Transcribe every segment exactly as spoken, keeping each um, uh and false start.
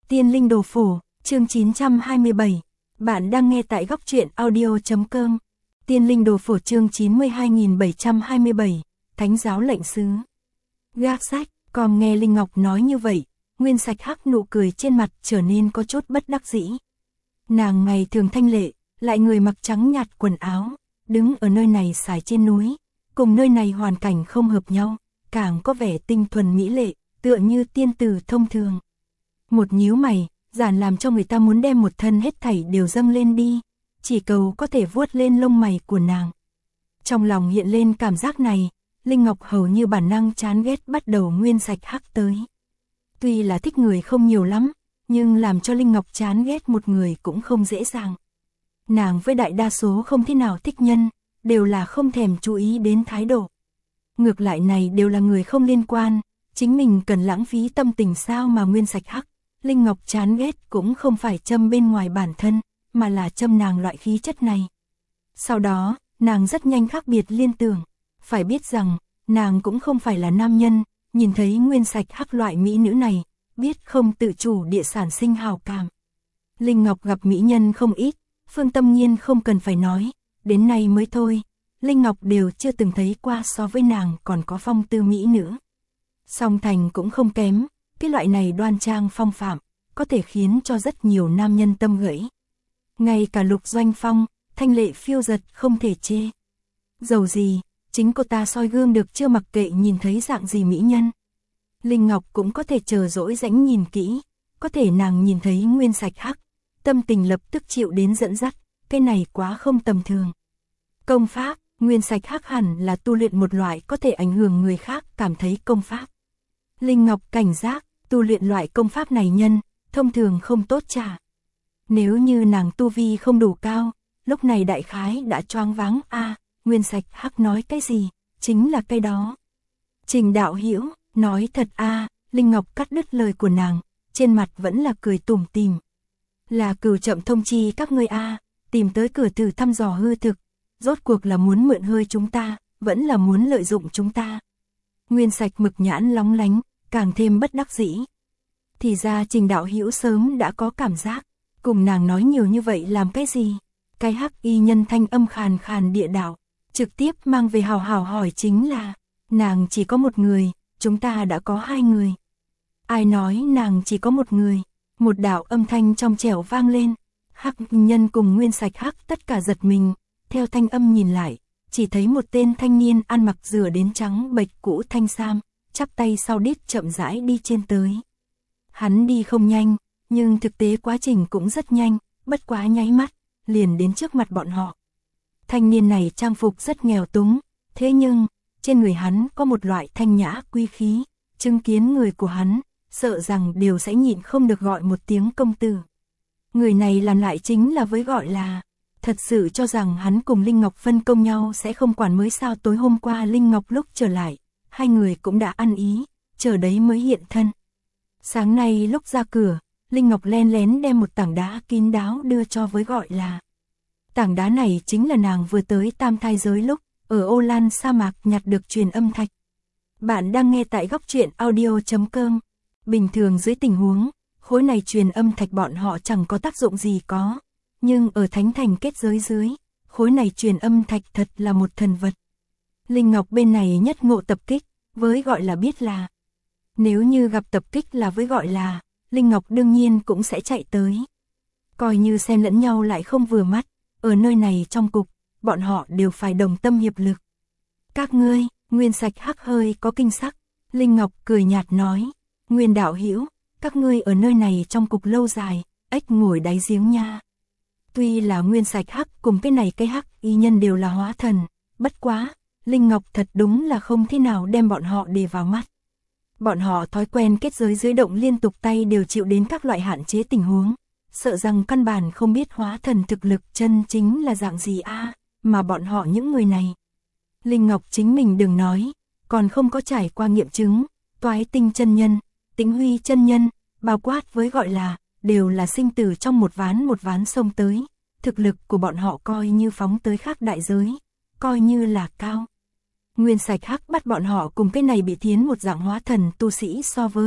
Tiên linh đồ phổ, chương chín trăm hai mươi bảy. Bạn đang nghe tại góc truyện audio chấm com. Tiên linh đồ phổ chương chín mươi hai nghìn bảy trăm hai mươi bảy, Thánh giáo lệnh sứ. Gác sách, còn nghe Linh Ngọc nói như vậy, Nguyên Sạch Hắc nụ cười trên mặt trở nên có chút bất đắc dĩ. Nàng ngày thường thanh lệ, lại người mặc trắng nhạt quần áo, đứng ở nơi này xài trên núi, cùng nơi này hoàn cảnh không hợp nhau, càng có vẻ tinh thuần mỹ lệ, tựa như tiên tử thông thường. Một nhíu mày, giản làm cho người ta muốn đem một thân hết thảy đều dâng lên đi, chỉ cầu có thể vuốt lên lông mày của nàng. Trong lòng hiện lên cảm giác này, Linh Ngọc hầu như bản năng chán ghét bắt đầu Nguyên Sạch Hắc tới. Tuy là thích người không nhiều lắm, nhưng làm cho Linh Ngọc chán ghét một người cũng không dễ dàng. Nàng với đại đa số không thế nào thích nhân, đều là không thèm chú ý đến thái độ. Ngược lại này đều là người không liên quan, chính mình cần lãng phí tâm tình sao mà Nguyên Sạch Hắc. Linh Ngọc chán ghét cũng không phải châm bên ngoài bản thân, mà là châm nàng loại khí chất này. Sau đó, nàng rất nhanh khác biệt liên tưởng, phải biết rằng, nàng cũng không phải là nam nhân, nhìn thấy Nguyên Sạch Hắc loại mỹ nữ này, biết không tự chủ địa sản sinh hào cảm. Linh Ngọc gặp mỹ nhân không ít, Phương Tâm Nhiên không cần phải nói, đến nay mới thôi, Linh Ngọc đều chưa từng thấy qua so với nàng còn có phong tư mỹ nữ. Song Thành cũng không kém, cái loại này đoan trang phong phạm, có thể khiến cho rất nhiều nam nhân tâm gãy. Ngay cả Lục Doanh Phong, thanh lệ phiêu giật không thể chê. Dầu gì, chính cô ta soi gương được chưa mặc kệ nhìn thấy dạng gì mỹ nhân. Linh Ngọc cũng có thể chờ dỗi rãnh nhìn kỹ, có thể nàng nhìn thấy Nguyên Sạch Hắc, tâm tình lập tức chịu đến dẫn dắt, cái này quá không tầm thường. Công pháp, Nguyên Sạch Hắc hẳn là tu luyện một loại có thể ảnh hưởng người khác cảm thấy công pháp. Linh Ngọc cảnh giác, tu luyện loại công pháp này nhân, thông thường không tốt trả. Nếu như nàng tu vi không đủ cao, lúc này đại khái đã choáng váng a à, Nguyên Sạch Hắc nói cái gì, chính là cái đó. Trình Đạo Hữu nói thật a à, Linh Ngọc cắt đứt lời của nàng, trên mặt vẫn là cười tủm tỉm. Là Cửu chậm thông chi các ngươi a à, tìm tới cửa thử thăm dò hư thực, rốt cuộc là muốn mượn hơi chúng ta, vẫn là muốn lợi dụng chúng ta. Nguyên Sạch mực nhãn lóng lánh, càng thêm bất đắc dĩ. Thì ra Trình Đạo Hữu sớm đã có cảm giác, cùng nàng nói nhiều như vậy làm cái gì? Cái Hắc y nhân thanh âm khàn khàn địa đạo, trực tiếp mang về hào hào hỏi chính là, nàng chỉ có một người, chúng ta đã có hai người. Ai nói nàng chỉ có một người? Một đạo âm thanh trong trẻo vang lên, Hắc nhân cùng Nguyên Sạch Hắc tất cả giật mình, theo thanh âm nhìn lại, chỉ thấy một tên thanh niên ăn mặc rửa đến trắng bệch cũ thanh sam, chắp tay sau đít chậm rãi đi trên tới. Hắn đi không nhanh, nhưng thực tế quá trình cũng rất nhanh, bất quá nháy mắt, liền đến trước mặt bọn họ. Thanh niên này trang phục rất nghèo túng, thế nhưng, trên người hắn có một loại thanh nhã quý khí, chứng kiến người của hắn, sợ rằng đều sẽ nhịn không được gọi một tiếng công tử. Người này làm lại chính là với gọi là, thật sự cho rằng hắn cùng Linh Ngọc phân công nhau sẽ không quản mới sao. Tối hôm qua Linh Ngọc lúc trở lại, hai người cũng đã ăn ý, chờ đấy mới hiện thân. Sáng nay lúc ra cửa, Linh Ngọc len lén đem một tảng đá kín đáo đưa cho với gọi là. Tảng đá này chính là nàng vừa tới Tam Thai giới lúc, ở Ô Lan sa mạc nhặt được truyền âm thạch. Bạn đang nghe tại góc truyện audio chấm com. Bình thường dưới tình huống, khối này truyền âm thạch bọn họ chẳng có tác dụng gì có. Nhưng ở Thánh Thành kết giới dưới, khối này truyền âm thạch thật là một thần vật. Linh Ngọc bên này nhất ngộ tập kích, với gọi là biết là. Nếu như gặp tập kích là với gọi là, Linh Ngọc đương nhiên cũng sẽ chạy tới. Coi như xem lẫn nhau lại không vừa mắt, ở nơi này trong cục, bọn họ đều phải đồng tâm hiệp lực. Các ngươi, Nguyên Sạch Hắc hơi có kinh sắc, Linh Ngọc cười nhạt nói, Nguyên Đạo Hữu, các ngươi ở nơi này trong cục lâu dài, ếch ngồi đáy giếng nha. Tuy là Nguyên Sạch Hắc cùng cái này cái Hắc y nhân đều là hóa thần, bất quá, Linh Ngọc thật đúng là không thế nào đem bọn họ để vào mắt. Bọn họ thói quen kết giới dưới động liên tục tay đều chịu đến các loại hạn chế tình huống, sợ rằng căn bản không biết hóa thần thực lực chân chính là dạng gì a à, mà bọn họ những người này. Linh Ngọc chính mình đừng nói, còn không có trải qua nghiệm chứng, Toái Tinh chân nhân, Tĩnh Huy chân nhân, bao quát với gọi là, đều là sinh tử trong một ván một ván sông tới, thực lực của bọn họ coi như phóng tới khác đại giới, coi như là cao. Nguyên Sạch Hắc bắt bọn họ cùng cái này bị thiến một dạng hóa thần tu sĩ so với,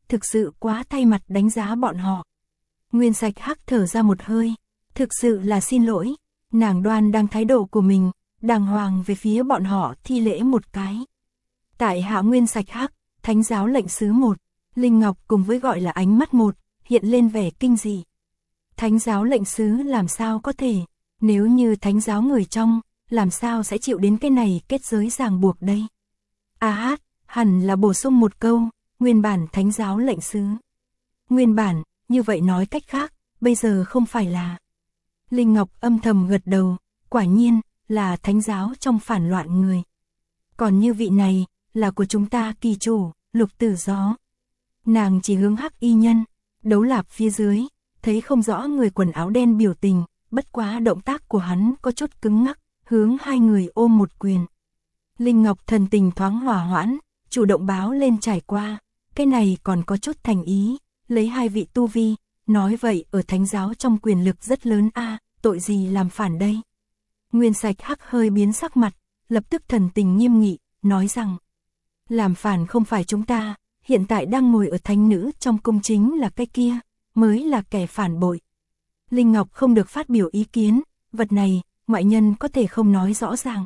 thực sự quá thay mặt đánh giá bọn họ. Nguyên Sạch Hắc thở ra một hơi, thực sự là xin lỗi, nàng đoan đang thái độ của mình, đàng hoàng về phía bọn họ thi lễ một cái. Tại hạ Nguyên Sạch Hắc, thánh giáo lệnh sứ một, Linh Ngọc cùng với gọi là ánh mắt một, hiện lên vẻ kinh dị. Thánh giáo lệnh sứ làm sao có thể, nếu như thánh giáo người trong, làm sao sẽ chịu đến cái này kết giới ràng buộc đây? A hát, hẳn là bổ sung một câu, nguyên bản thánh giáo lệnh sứ. Nguyên bản, như vậy nói cách khác, bây giờ không phải là. Linh Ngọc âm thầm gật đầu, quả nhiên, là thánh giáo trong phản loạn người. Còn như vị này, là của chúng ta kỳ chủ, Lục Tử Gió. Nàng chỉ hướng Hắc y nhân, Đấu Lạp phía dưới, thấy không rõ người quần áo đen biểu tình, bất quá động tác của hắn có chút cứng ngắc, hướng hai người ôm một quyền. Linh Ngọc thần tình thoáng hòa hoãn, chủ động báo lên trải qua, cái này còn có chút thành ý, lấy hai vị tu vi, nói vậy ở thánh giáo trong quyền lực rất lớn a, à, tội gì làm phản đây? Nguyên Sạch Hắc hơi biến sắc mặt, lập tức thần tình nghiêm nghị, nói rằng, làm phản không phải chúng ta, hiện tại đang ngồi ở thánh nữ trong cung chính là cái kia, mới là kẻ phản bội. Linh Ngọc không được phát biểu ý kiến, vật này, ngoại nhân có thể không nói rõ ràng.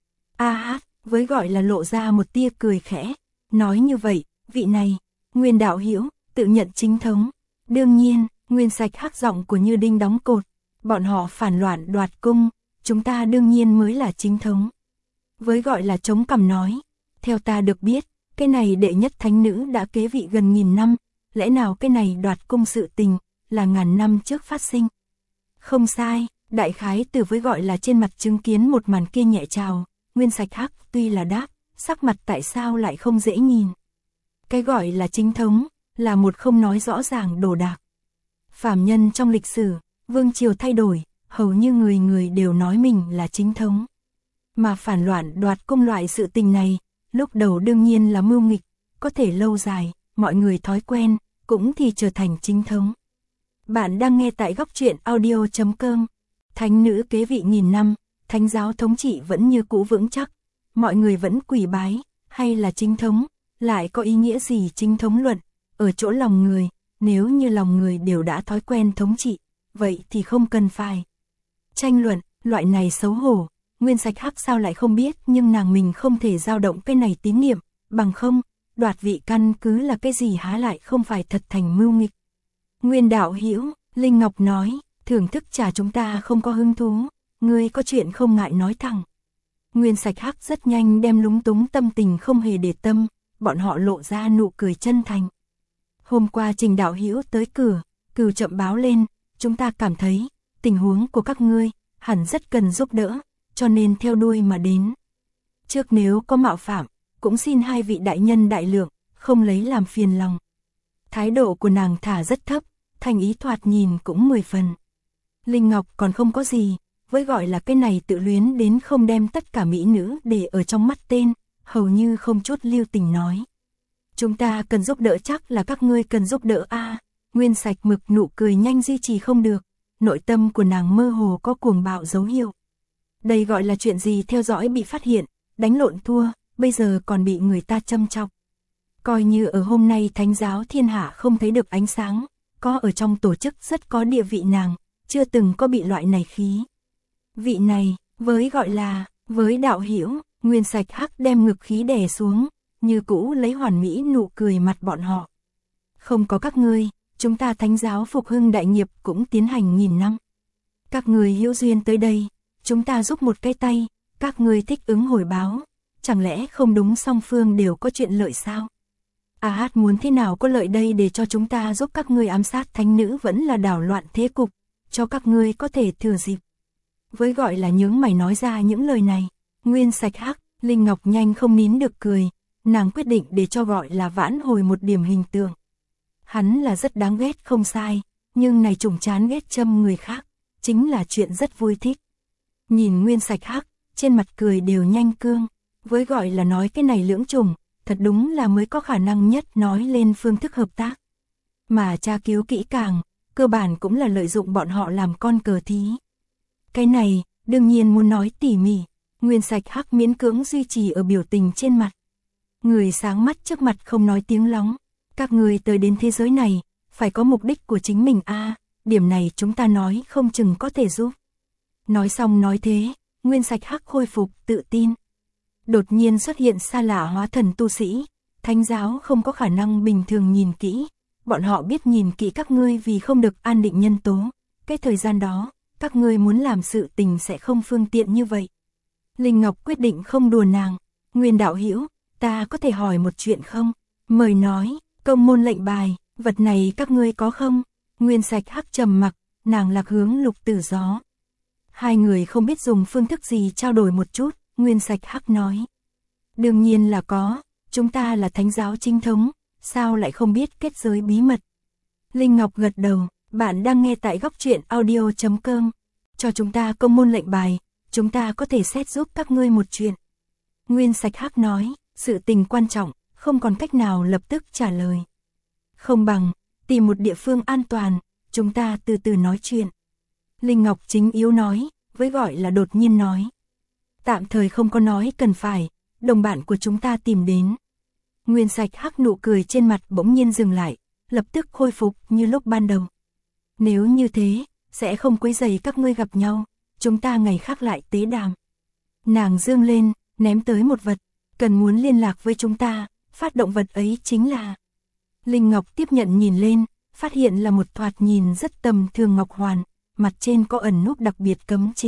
A hát, với gọi là lộ ra một tia cười khẽ, nói như vậy, vị này, Nguyên đạo hữu tự nhận chính thống. Đương nhiên, Nguyên Sạch Hắc giọng của Như Đinh đóng cột, bọn họ phản loạn đoạt cung, chúng ta đương nhiên mới là chính thống. Với gọi là chống cằm nói, theo ta được biết, cái này đệ nhất thánh nữ đã kế vị gần nghìn năm, lẽ nào cái này đoạt cung sự tình, là ngàn năm trước phát sinh. Không sai, đại khái từ với gọi là trên mặt chứng kiến một màn kia nhẹ trào, Nguyên Sạch Hắc tuy là đáp, sắc mặt tại sao lại không dễ nhìn. Cái gọi là chính thống, là một không nói rõ ràng đồ đạc. Phàm nhân trong lịch sử, vương triều thay đổi, hầu như người người đều nói mình là chính thống. Mà phản loạn đoạt cung loại sự tình này, lúc đầu đương nhiên là mưu nghịch, có thể lâu dài, mọi người thói quen, cũng thì trở thành chính thống. Bạn đang nghe tại góc truyện audio chấm com. Thánh nữ kế vị nghìn năm, thánh giáo thống trị vẫn như cũ vững chắc, mọi người vẫn quỳ bái, hay là chính thống, lại có ý nghĩa gì chính thống luận, ở chỗ lòng người, nếu như lòng người đều đã thói quen thống trị, vậy thì không cần phải tranh luận, loại này xấu hổ. Nguyên Sạch Hắc sao lại không biết, nhưng nàng mình không thể dao động cái này tín niệm, bằng không, đoạt vị căn cứ là cái gì há lại không phải thật thành mưu nghịch. Nguyên đạo hữu, Linh Ngọc nói, thưởng thức trà chúng ta không có hứng thú, ngươi có chuyện không ngại nói thẳng. Nguyên Sạch Hắc rất nhanh đem lúng túng tâm tình không hề để tâm, bọn họ lộ ra nụ cười chân thành. Hôm qua Trình đạo hữu tới cửa, Cừu chậm báo lên, chúng ta cảm thấy, tình huống của các ngươi, hẳn rất cần giúp đỡ, cho nên theo đuôi mà đến. Trước nếu có mạo phạm, cũng xin hai vị đại nhân đại lượng, không lấy làm phiền lòng. Thái độ của nàng thả rất thấp, thành ý thoạt nhìn cũng mười phần. Linh Ngọc còn không có gì, với gọi là cái này tự luyến đến không đem tất cả mỹ nữ để ở trong mắt tên, hầu như không chút lưu tình nói. Chúng ta cần giúp đỡ chắc là các ngươi cần giúp đỡ a. À, Nguyên Sạch mực nụ cười nhanh duy trì không được, nội tâm của nàng mơ hồ có cuồng bạo dấu hiệu. Đây gọi là chuyện gì theo dõi bị phát hiện, đánh lộn thua, bây giờ còn bị người ta châm chọc. Coi như ở hôm nay thánh giáo thiên hạ không thấy được ánh sáng, có ở trong tổ chức rất có địa vị nàng, chưa từng có bị loại này khí. Vị này, với gọi là, với đạo hữu, Nguyên Sạch Hắc đem ngực khí đè xuống, như cũ lấy hoàn mỹ nụ cười mặt bọn họ. Không có các ngươi, chúng ta thánh giáo phục hưng đại nghiệp cũng tiến hành nghìn năm. Các người hữu duyên tới đây, chúng ta giúp một cái tay, các ngươi thích ứng hồi báo, chẳng lẽ không đúng song phương đều có chuyện lợi sao? A hát muốn thế nào có lợi đây để cho chúng ta giúp các ngươi ám sát thánh nữ vẫn là đảo loạn thế cục, cho các ngươi có thể thừa dịp. Với gọi là nhướng mày nói ra những lời này, Nguyên Sạch Hắc, Linh Ngọc nhanh không nín được cười, nàng quyết định để cho gọi là vãn hồi một điểm hình tượng. Hắn là rất đáng ghét không sai, nhưng này trùng chán ghét châm người khác, chính là chuyện rất vui thích. Nhìn Nguyên Sạch Hắc, trên mặt cười đều nhanh cương, với gọi là nói cái này lưỡng trùng, thật đúng là mới có khả năng nhất nói lên phương thức hợp tác. Mà tra cứu kỹ càng, cơ bản cũng là lợi dụng bọn họ làm con cờ thí. Cái này, đương nhiên muốn nói tỉ mỉ, Nguyên Sạch Hắc miễn cưỡng duy trì ở biểu tình trên mặt. Người sáng mắt trước mặt không nói tiếng lóng, Các ngươi tới đến thế giới này, phải có mục đích của chính mình a, điểm này chúng ta nói không chừng có thể giúp. Nói xong nói thế, Nguyên Sạch Hắc khôi phục tự tin. Đột nhiên xuất hiện xa lạ hóa thần tu sĩ, thánh giáo không có khả năng bình thường nhìn kỹ, bọn họ biết nhìn kỹ các ngươi vì không được an định nhân tố, cái thời gian đó, các ngươi muốn làm sự tình sẽ không phương tiện như vậy. Linh Ngọc quyết định không đùa nàng, Nguyên đạo hữu, ta có thể hỏi một chuyện không? Mời nói, công môn lệnh bài, vật này các ngươi có không? Nguyên Sạch Hắc trầm mặc, nàng lạc hướng Lục Tử Gió. Hai người không biết dùng phương thức gì trao đổi một chút, Nguyên Sạch Hắc nói. Đương nhiên là có, chúng ta là thánh giáo chính thống, sao lại không biết kết giới bí mật. Linh Ngọc gật đầu, bạn đang nghe tại góc truyện audio chấm com. Cho chúng ta công môn lệnh bài, chúng ta có thể xét giúp các ngươi một chuyện. Nguyên Sạch Hắc nói, sự tình quan trọng, không còn cách nào lập tức trả lời. Không bằng, tìm một địa phương an toàn, chúng ta từ từ nói chuyện. Linh Ngọc chính yếu nói, với gọi là đột nhiên nói. Tạm thời không có nói cần phải, đồng bạn của chúng ta tìm đến. Nguyên Sạch Hắc nụ cười trên mặt bỗng nhiên dừng lại, lập tức khôi phục như lúc ban đầu. Nếu như thế, sẽ không quấy rầy các ngươi gặp nhau, chúng ta ngày khác lại tế đàm. Nàng dương lên, ném tới một vật, cần muốn liên lạc với chúng ta, phát động vật ấy chính là. Linh Ngọc tiếp nhận nhìn lên, phát hiện là một thoạt nhìn rất tầm thường ngọc hoàn, mặt trên có ẩn nút đặc biệt cấm chế.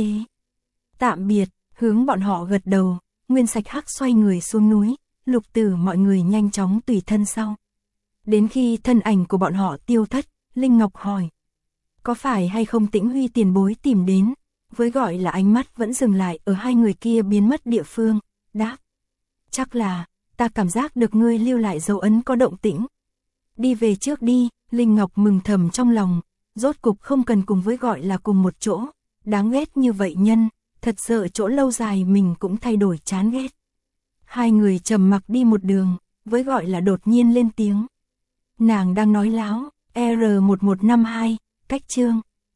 Tạm biệt, hướng bọn họ gật đầu, Nguyên Sạch Hắc xoay người xuống núi, Lục Tử mọi người nhanh chóng tùy thân sau. Đến khi thân ảnh của bọn họ tiêu thất, Linh Ngọc hỏi. Có phải hay không Tĩnh Huy tiền bối tìm đến, với gọi là ánh mắt vẫn dừng lại ở hai người kia biến mất địa phương, đáp. Chắc là, ta cảm giác được ngươi lưu lại dấu ấn có động tĩnh. Đi về trước đi, Linh Ngọc mừng thầm trong lòng, rốt cục không cần cùng với gọi là cùng một chỗ, đáng ghét như vậy nhân, thật sợ chỗ lâu dài mình cũng thay đổi chán ghét. Hai người trầm mặc đi một đường, với gọi là đột nhiên lên tiếng. Nàng đang nói láo, R một một năm hai, cách chương.